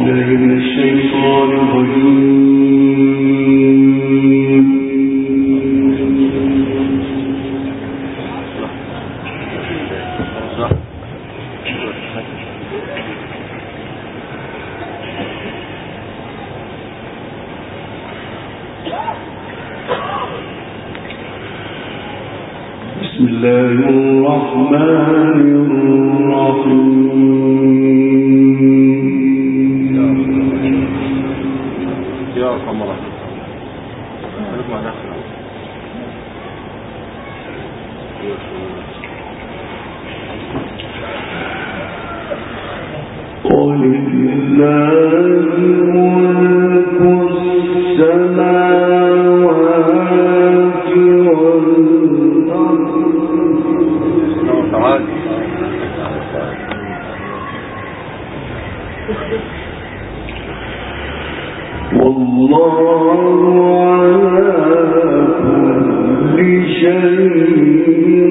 بسم الله الرحمن الرحيم. يا قمر نسمع نحن ولله ملك السماوات والأرض. والله على كل شيء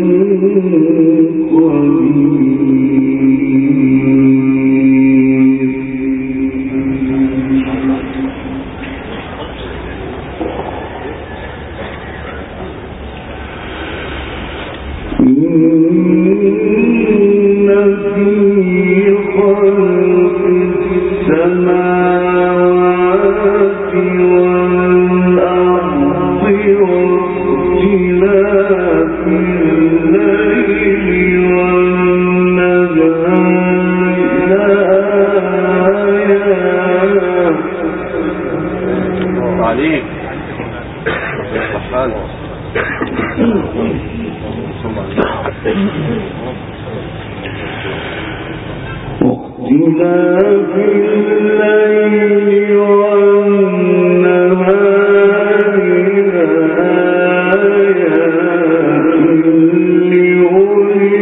واختلاف الليل والنهار آيات لأولي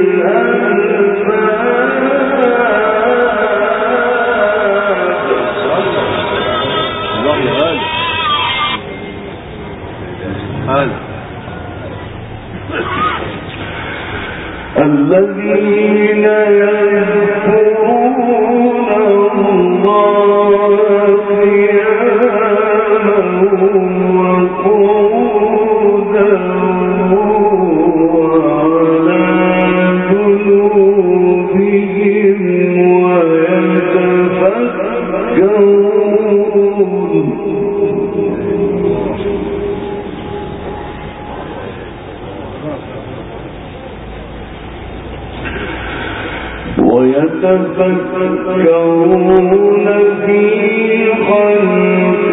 الذين يذكرون الله قياما وقعودا وعلى جنوبهم ويتفكرون في خلق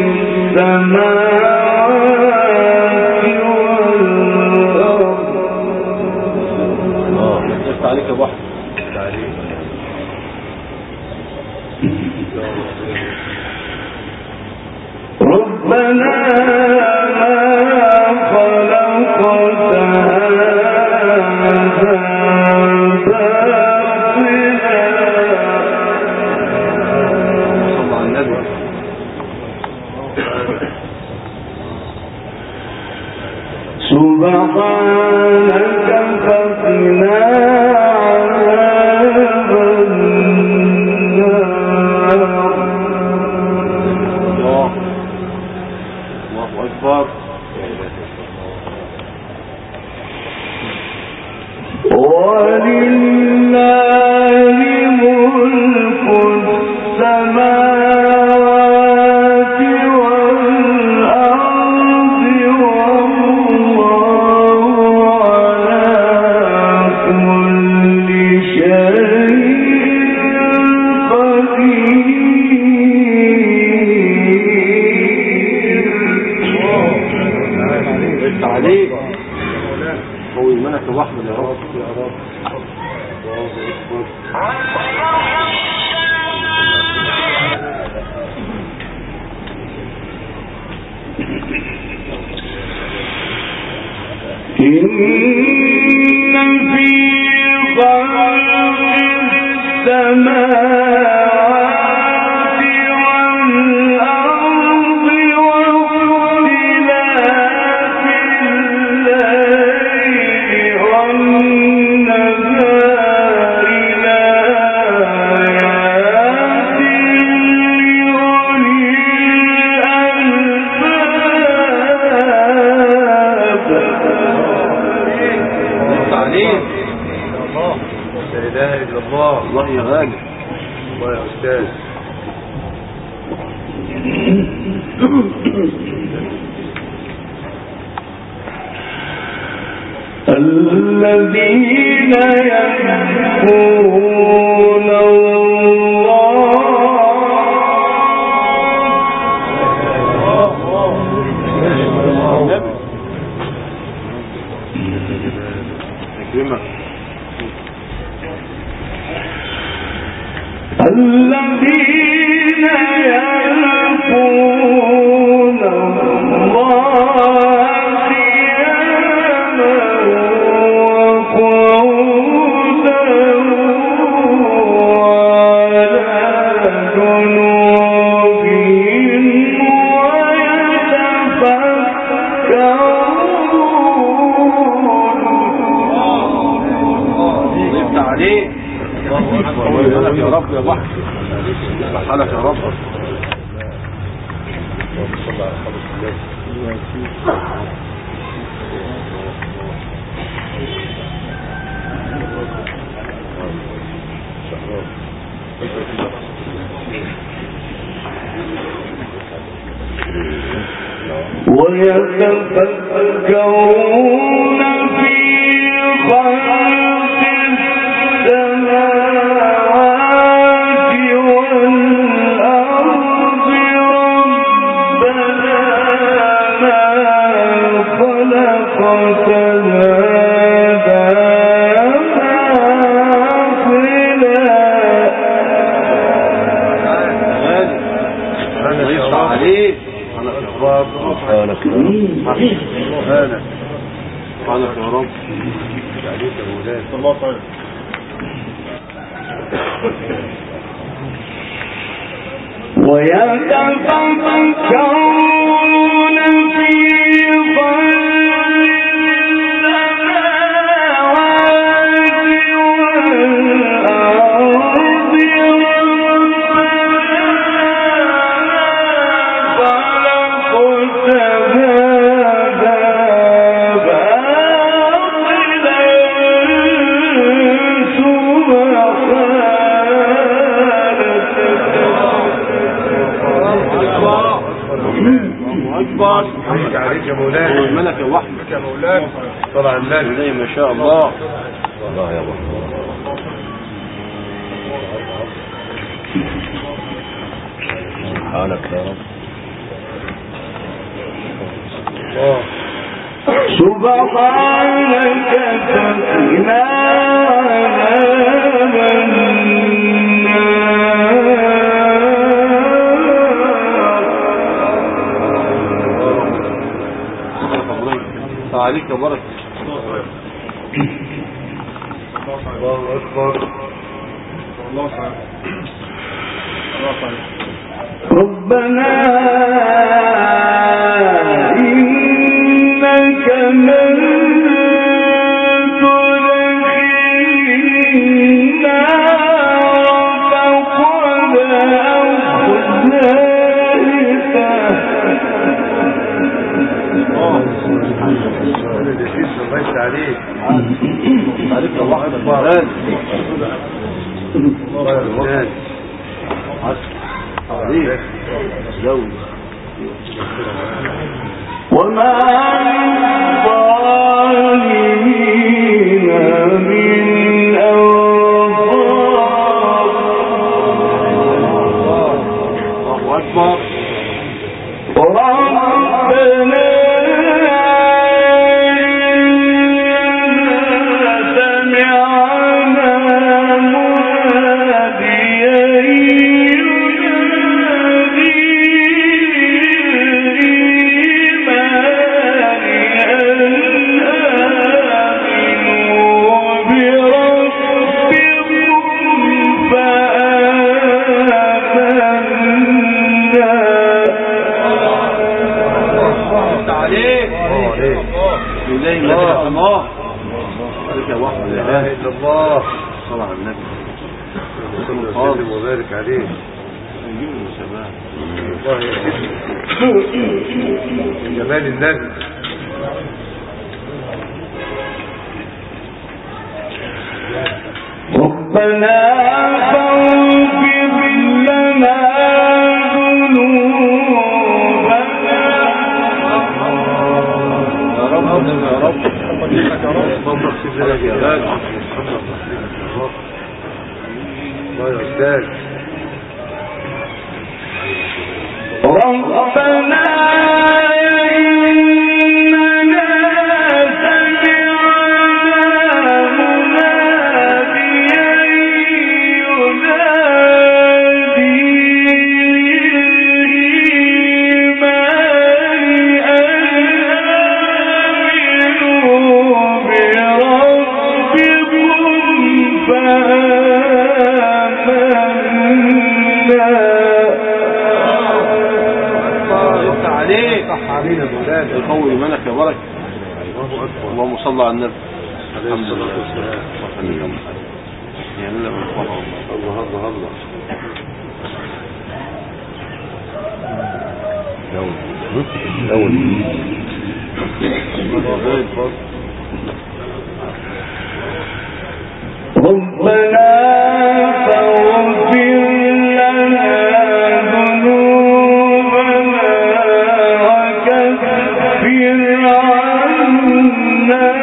السماوات والأرض. يفتح عليك يا بحر. ربنا ما خلقت هذا سبحانك فقنا عذاب النار. الله أكبر. ولله ملك السماوات والأرض والله على كل شيء قدير. عليك هو إيمانك يا أحمد يا رب يا رب. إن في خلق السماوات والأرض واختلاف الليل والنهار لآيات لا اله الا الله. الله يا غالي. الله يا استاذ. الذين يذكرون الذين يذكرون الله قياما وقعودا وعلى جنوبهم ويتفكرون. عليه ويقولك يا رب يا بحر بحالك يا رب. ويتفكرون في خلق السماوات والأرض ربنا ما خلقت هذا باطلا. يصفى عليك. سبحانك يا رب. سبحانك يا رب. عليك يا مولانا. الله تعالى. ويتفكرون في عليك يا مولانا. الملك يا وحمد يا مولانا. طلع النبي زي ما شاء الله. الله يا وحمد. سبحانك يا رب. سبحانك فقنا عذاب النار. عليك يا بركة. الله أكبر. الله تعالى. ربنا إنك من تدخل النار فقد أخذيته. عليك. عليك الله أكبر. عليك زوج. وما للظالمين من أنصار. الله أكبر. ربنا الله. عليك يا وحمد. لا إله إلا الله. صلى على النبي. وسلم وبارك عليه. الله يا جمال النبي. ربنا فاغفر لنا ذنوبنا يا رب يا غالي الله يا أستاذ ربنا يقوي إيمانك يا بركة. اللهم صل على النبي عليه الصلاة والسلام. الله الله الله ربنا فاغفر لنا ذنوبنا وكفر عنا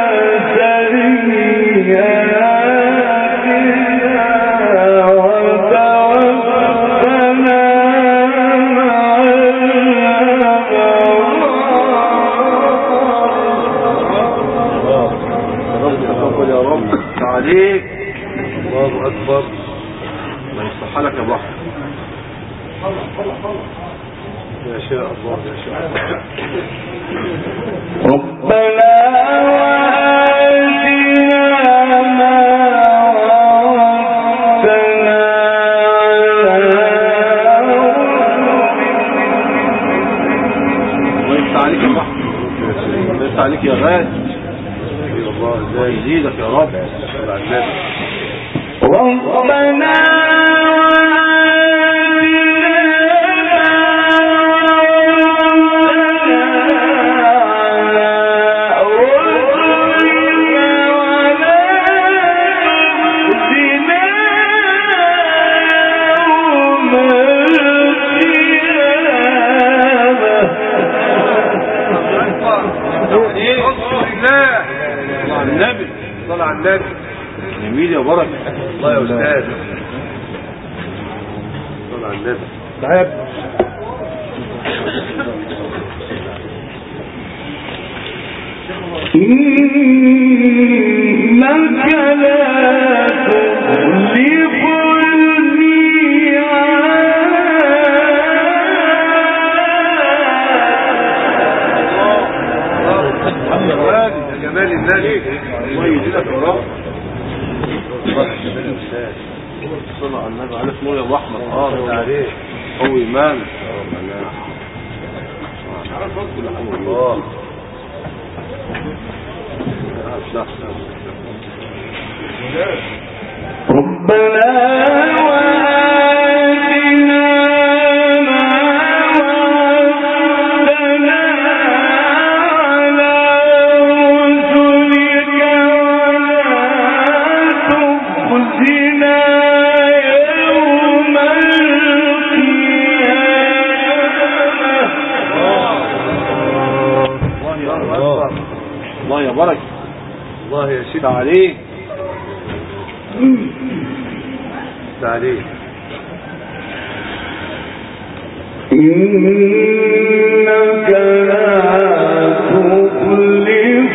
سيئاتنا وتوفنا مع الأبرار. يا رب عليك. الله أكبر. ما يصح لك يا بحر. يا شاء الله يا شاء الله. ربنا وآتنا ما وعدتنا الله يفتح عليك يا بحر. الله يفتح عليك يا غالي. الله يزيدك يا رب. ربنا النبي صلى على النبي. جميل يا بركة. الله يا أستاذ. صلى على النبي. تعب. إنك لا تخلف الميعاد. يا جمال النبي. الله يجزيك يا رب. صلى على النبي عليك نور يا ابو احمد. عليك قوي ايمانك يا رب. الله ربنا وآتنا ما وعدتنا على رسلك ولا تخزنا يوم القيامة. الله يا بركة. الله يا سيدي عليك. عليك. إنك لا تخلف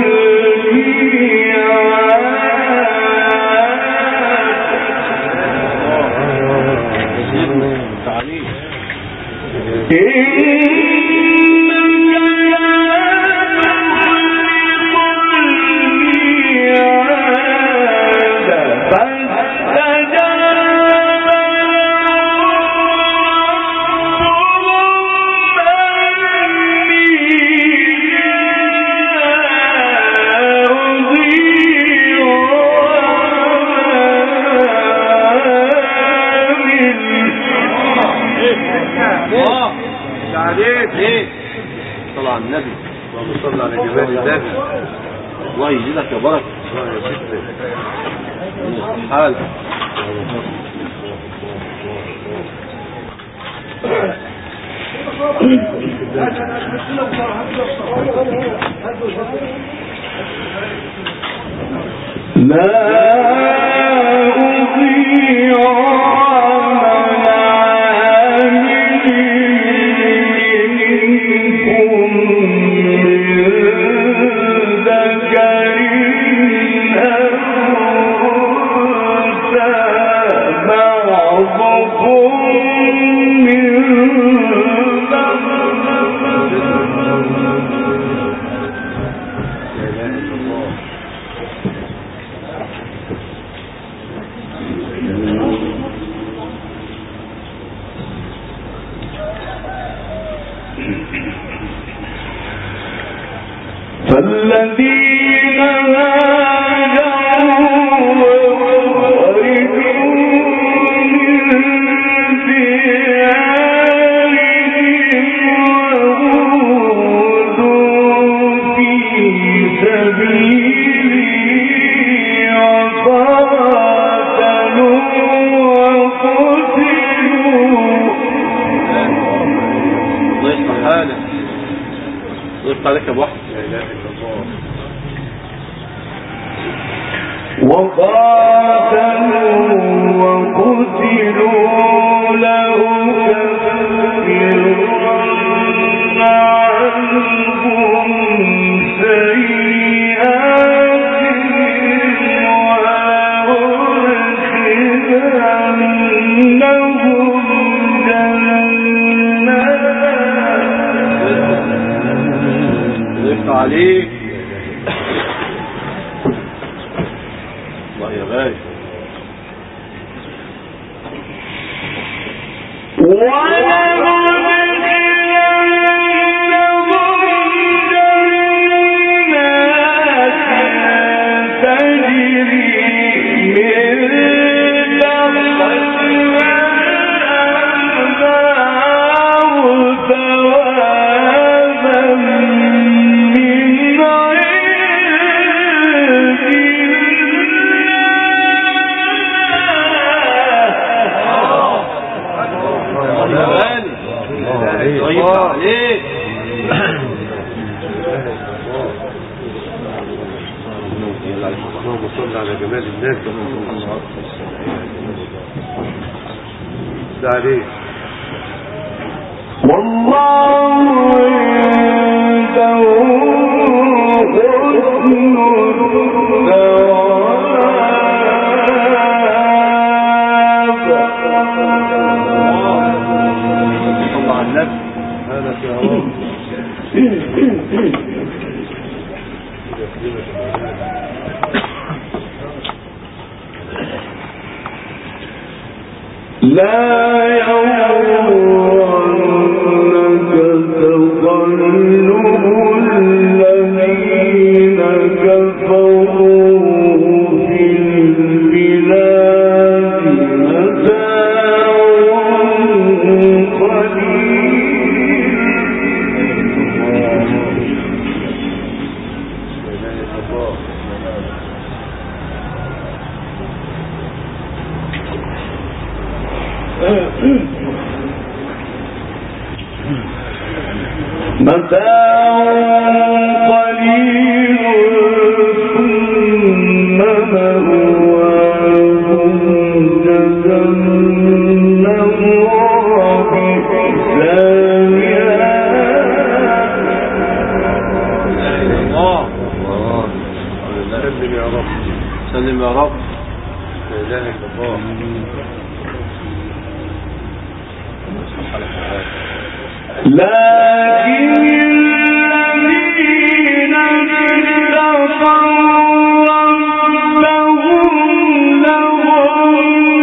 الميعاد. عليك. صلى على النبي. اللهم صل على جمال النبي. الله يجزيك يا بركة. الله يجزيك. حالك. فالذين عليك يا ابو احمد. لا اله الا الله. وقاتلوا وقتلوا لأكفرن عنهم سيئاتهم عليك الله يا غالي. اللهم صل على جمال الناس. ده عليك. والله عنده حسن صلى على النبي. هذا يا رب. لا يغرنك تقلب الذين كفروا في البلاد متاع متاع قليل ثم مأواهم جهنم وبئس سلم يا رب. سلم يا رب. لا اله الا الله. لكن الذين اتقوا ربهم لهم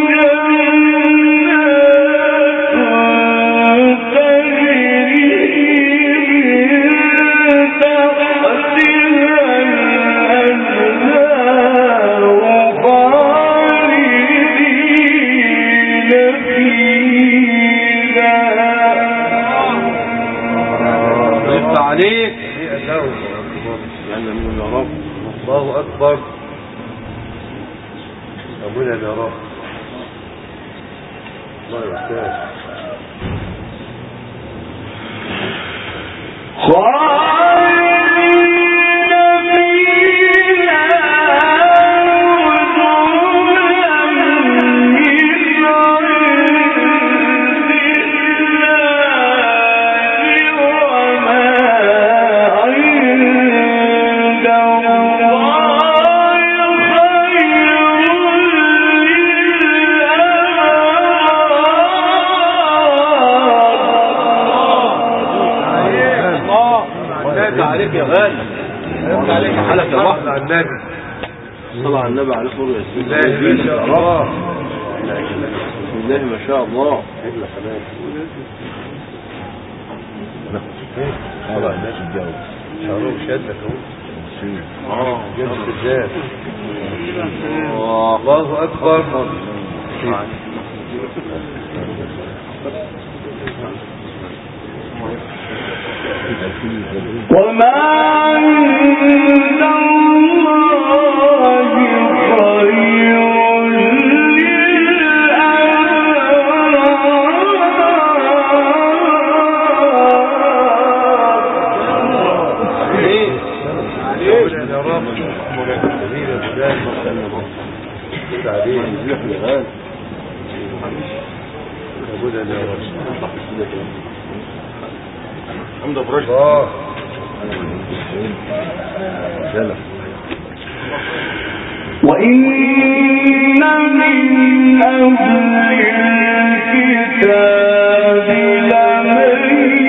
جنات تجري من تحتها الأنهار خالدين فيها. عليك الله يعني من يا رب. الله اكبر. ربنا يا رب. الله يا أستاذ. عليك يا غالي، عليك حالك يا بحر على النبي. صلى على النبي عليه الصلاة والسلام. الله ما شاء الله. بسم الله ما شاء الله. طبعا الناس الجو شعره شدك اهو. جنب الذات. الله اكبر. وما عند الله خير حمد فرج وإن من أهل الكتاب لمن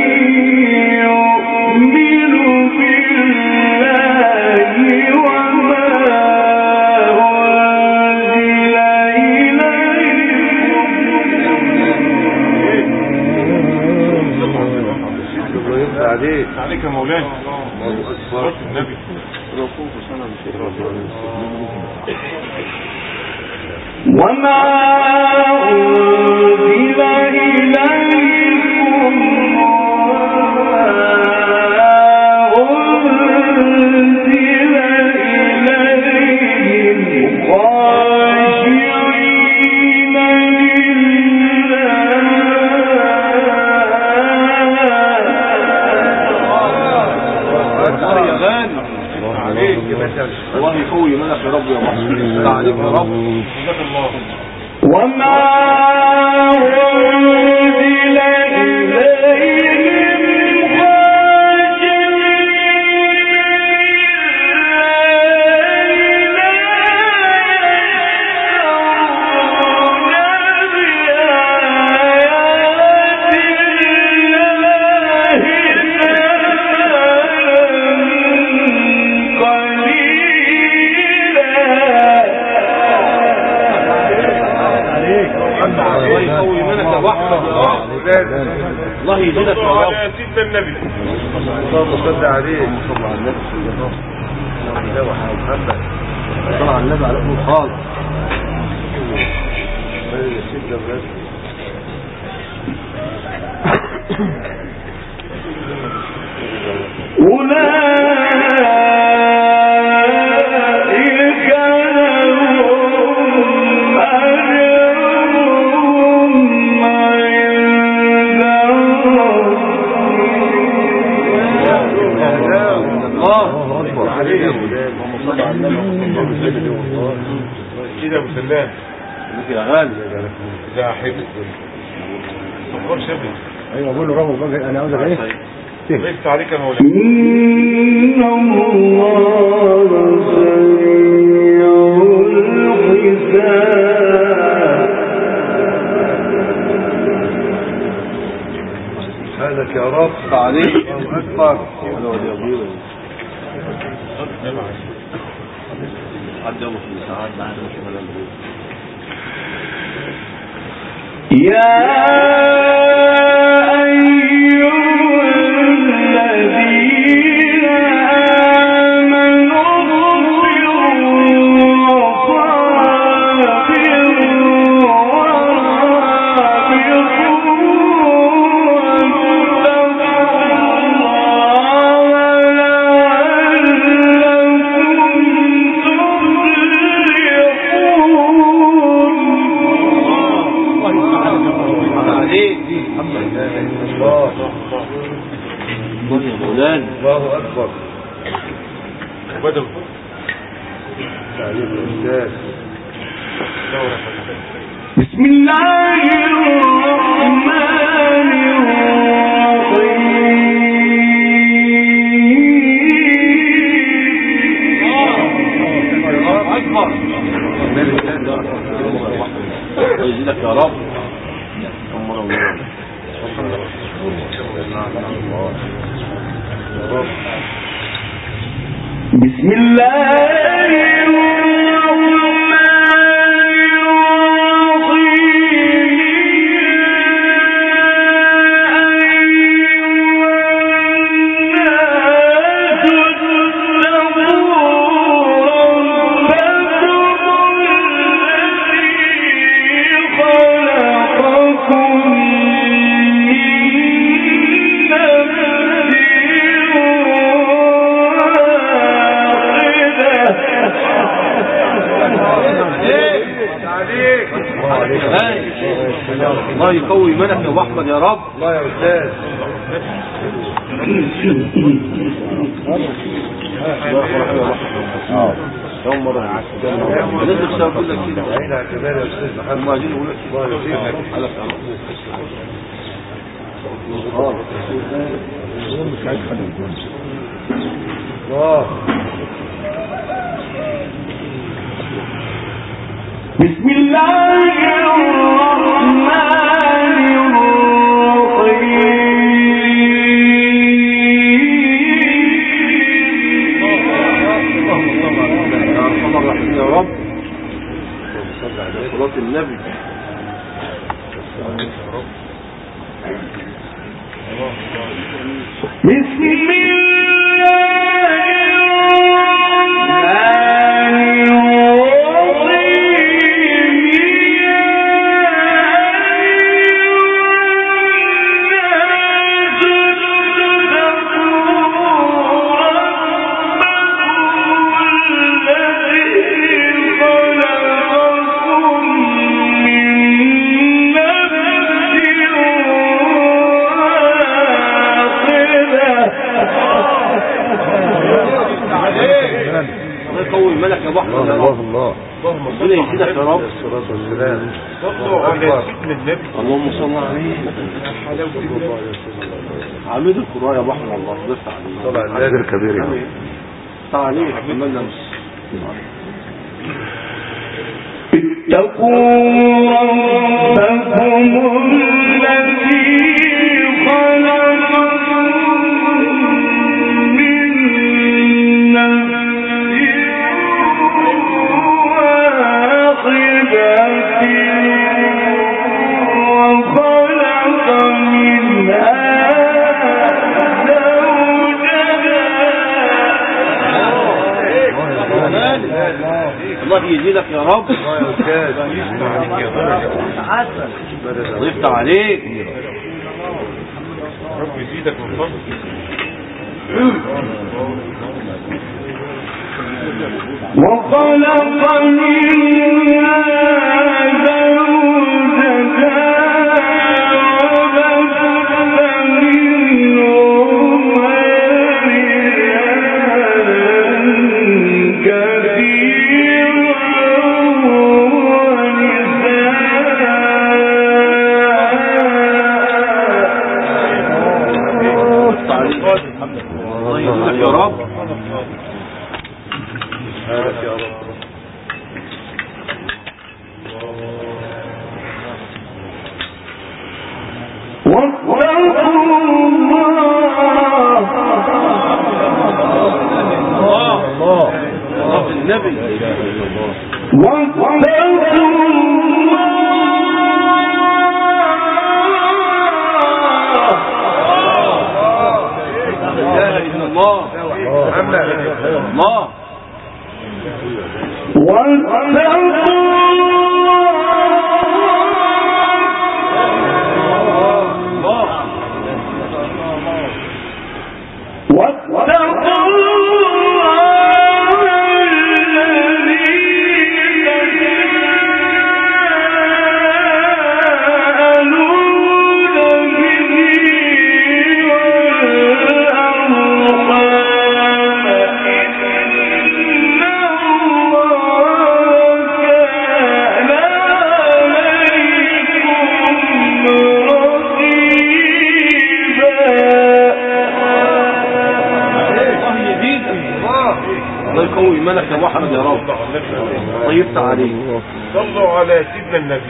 يؤمن بالله وما أنزل إليكم عليك يا مولانا. الله النبي وما أنزل إليكم أنزل إليهم خاشعين الله يقوي منك يا رب يا محمد. عليك يا رب. وما أنزل إليهم الله يزيدك يا رب. يا سيدنا النبي. اللهم صل عليه. صلى على النبي. صلى على النبي على طول خالص. يا سيدنا النبي. كده ابو سلام يا غالي يا حبيبي صبر شبه. ايوه بقول له رغم انا عاوزك ايه وقفت عليك يا مولانا. إن الله سريع الحساب. سبحانك يا رب. عليك الله اكبر. عد يوم في ساعات معنا مش ولا البيت. يا أيها الذين آمنوا اصبروا وصابروا ورابطوا غالي. الله أكبر. بدو تعليم الأستاذ. بسم الله الرحمن أكبر. يزيدك يا رب. بسم الله الله يقوي منك يا ابو احمد يا رب. الله يا أستاذ. يوم مرة لازم تشتغل كل كده. عين على كبار يا أستاذ محمد. هم عايزين يقولوا لك الله يزيدك. الله. بسم الله الرحمن الرحيم يا رب. صلاة النبي. بسم ملك يا ابو احمد يا رب. الله. ربنا يزيدك يا رب. الصلاة والسلام. اللهم صل عليه. عميد القراء يا ابو احمد الله يفتح عليك. طلع النادر كبير يا رب. طلع عليك كمان لمس. اتقوا ربكم الذي خلقكم من الله يزيدك يا رب. الله يا أستاذ. يفتح عليك. رب يزيدك من فضلك. وخلق منها زوجها وبث منهما رجالا كثيرا الله يزيدك يا رب. يا رب. الله النبي. واتقوا الله الذي يفتح عليك. صلوا على سيدنا النبي.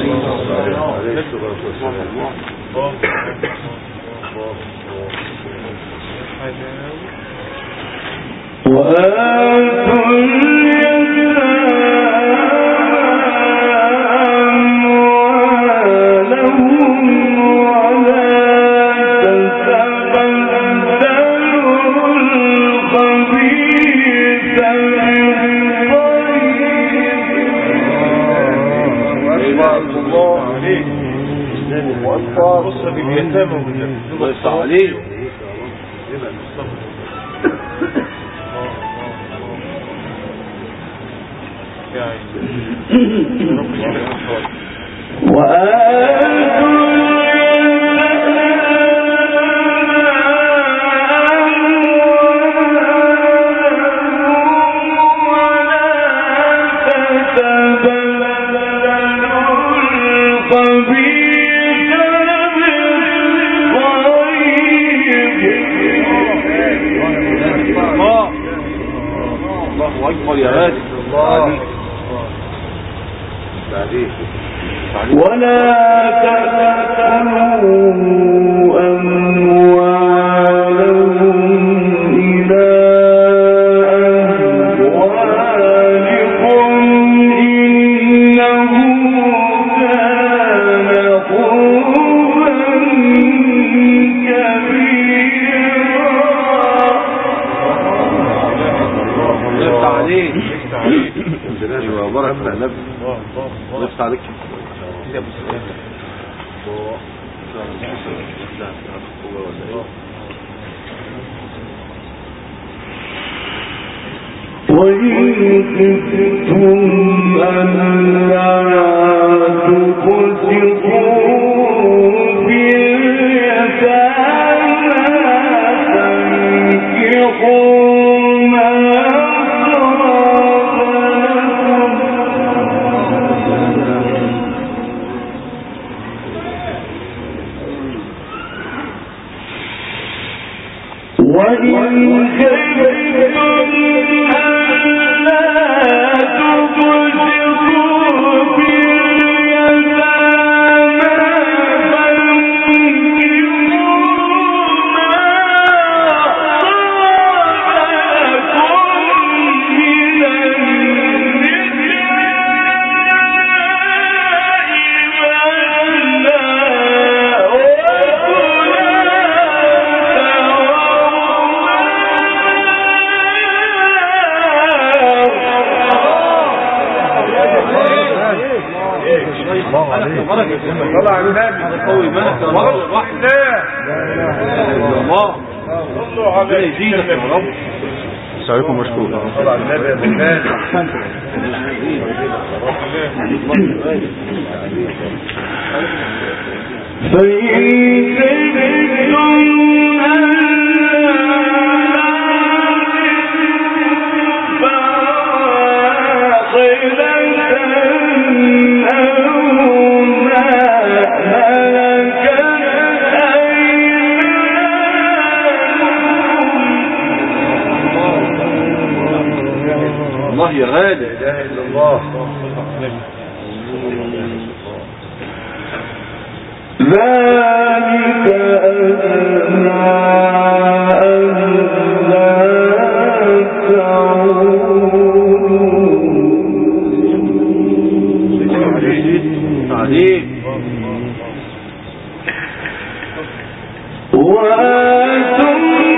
وصل باليتامى والنبي. الله يفتح عليك. الله أكبر يا غالي. ولا تأكلوا أموالهم إلى أموالكم إنه كان حوبا يفتح عليك. ايوه بارك الله نبي. يفتح عليك. وإن خفتم ألا تقسطوا في اليتامى فانكحوا ما وإن خفتم ألا تقسطوا في اليتامى فانكحوا ما طلع على النبي قوي مالك يا رب. الله صلوا على يزيدك يا رب. سعيكم مشكور. طلع على النبي يا بنات. الله يا غالي. لا اله الا الله. ذلك أدنى ألا تعودوا عليك. وآتوا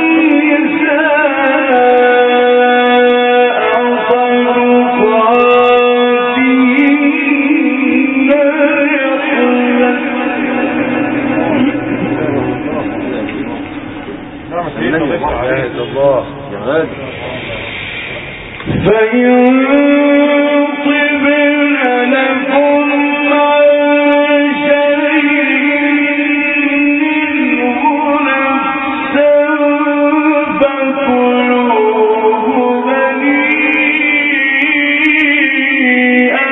الله يا غالي. فإن طبن لكم عن شيء منه نفسا فكلوه هنيئا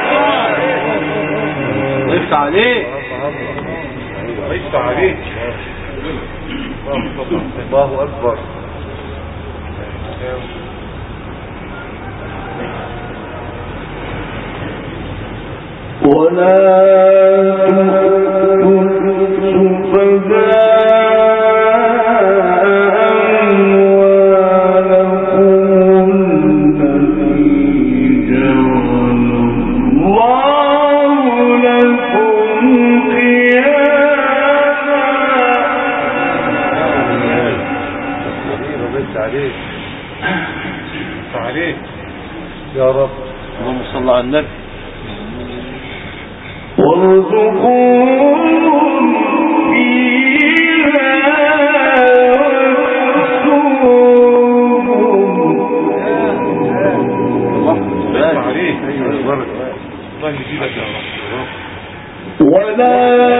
مريئا. عليك. ليس عليك. عليك يا رب. اللهم صل على النبي. وارزقهم فيها ولا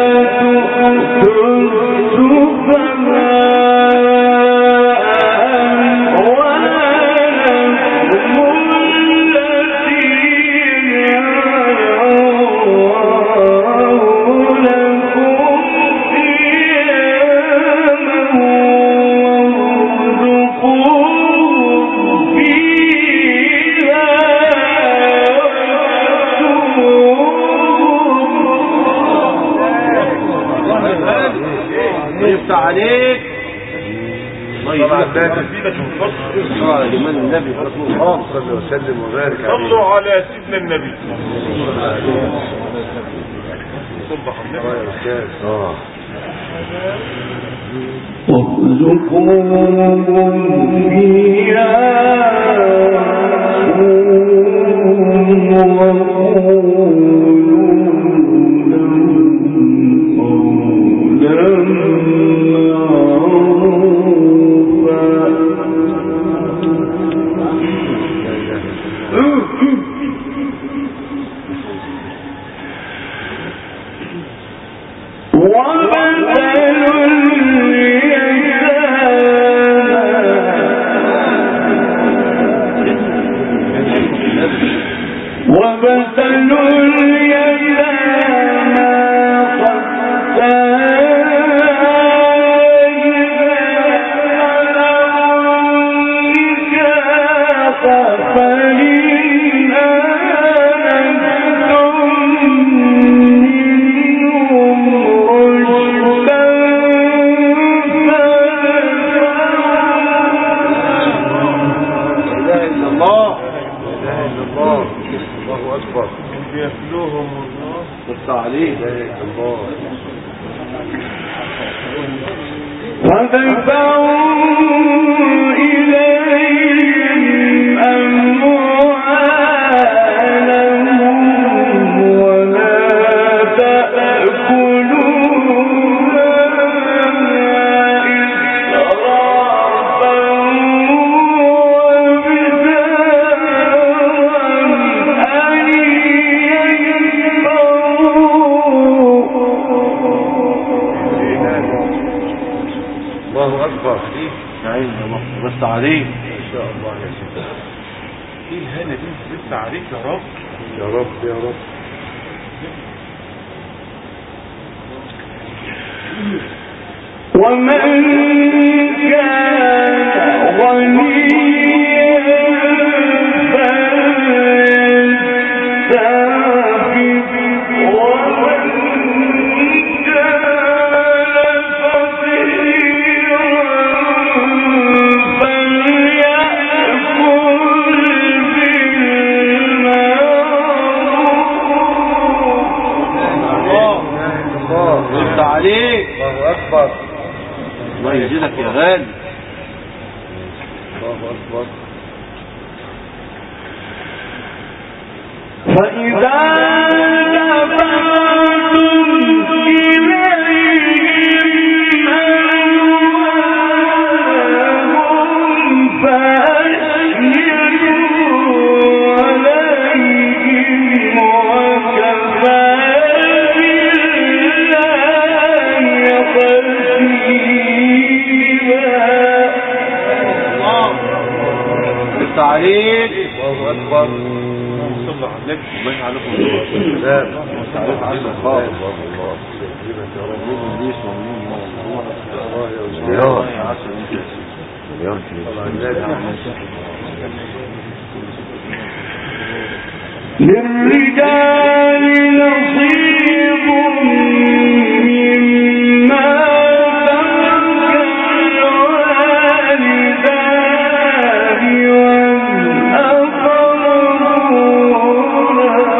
عليك. الله يبارك صلوا على جمال النبي صلى وسلم وبارك عليه. صلوا على سيدنا النبي. وارزقهم فيها للرجال نصيب مما ترك الوالدان والأقربون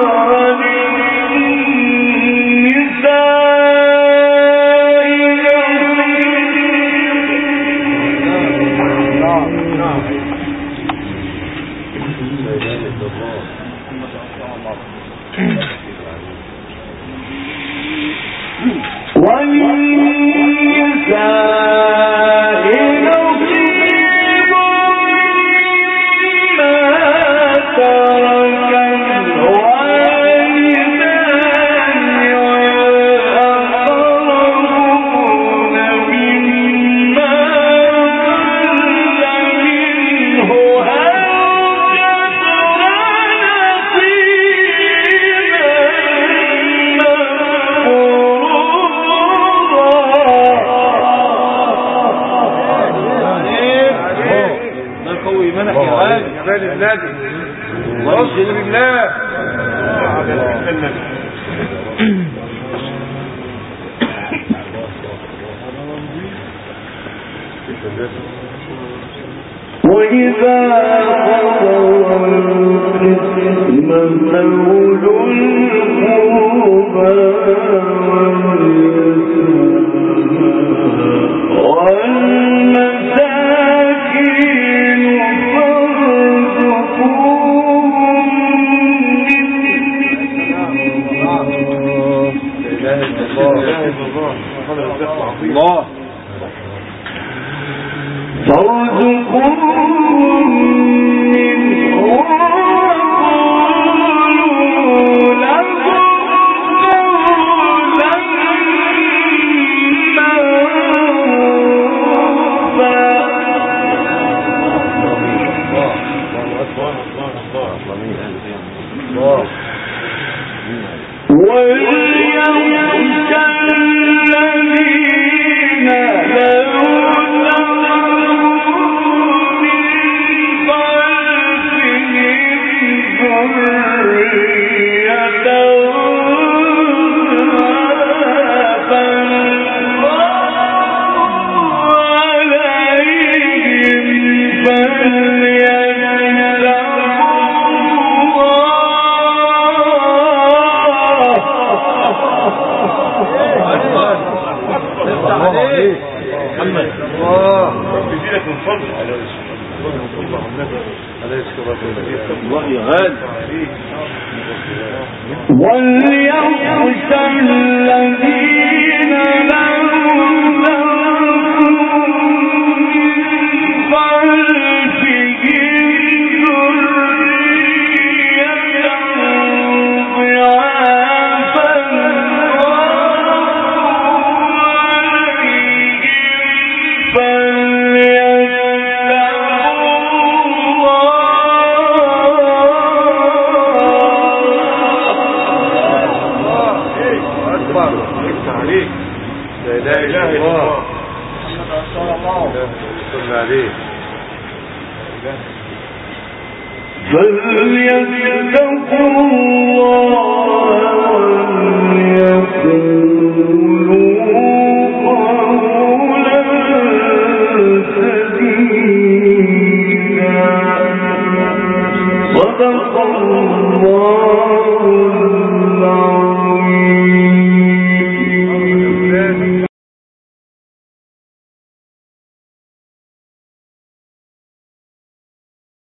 وإذا حضر القسم أولو القربى والمساكين فارزقوهم الله فارزقوهم منه وقولوا لهم قولا معروفا وليخشى الذين وليخشى الذين لو تركوا من خلفهم ذرية ضعافا لا إله إلا الله صلى الله عليه فليتقوا الله وليكن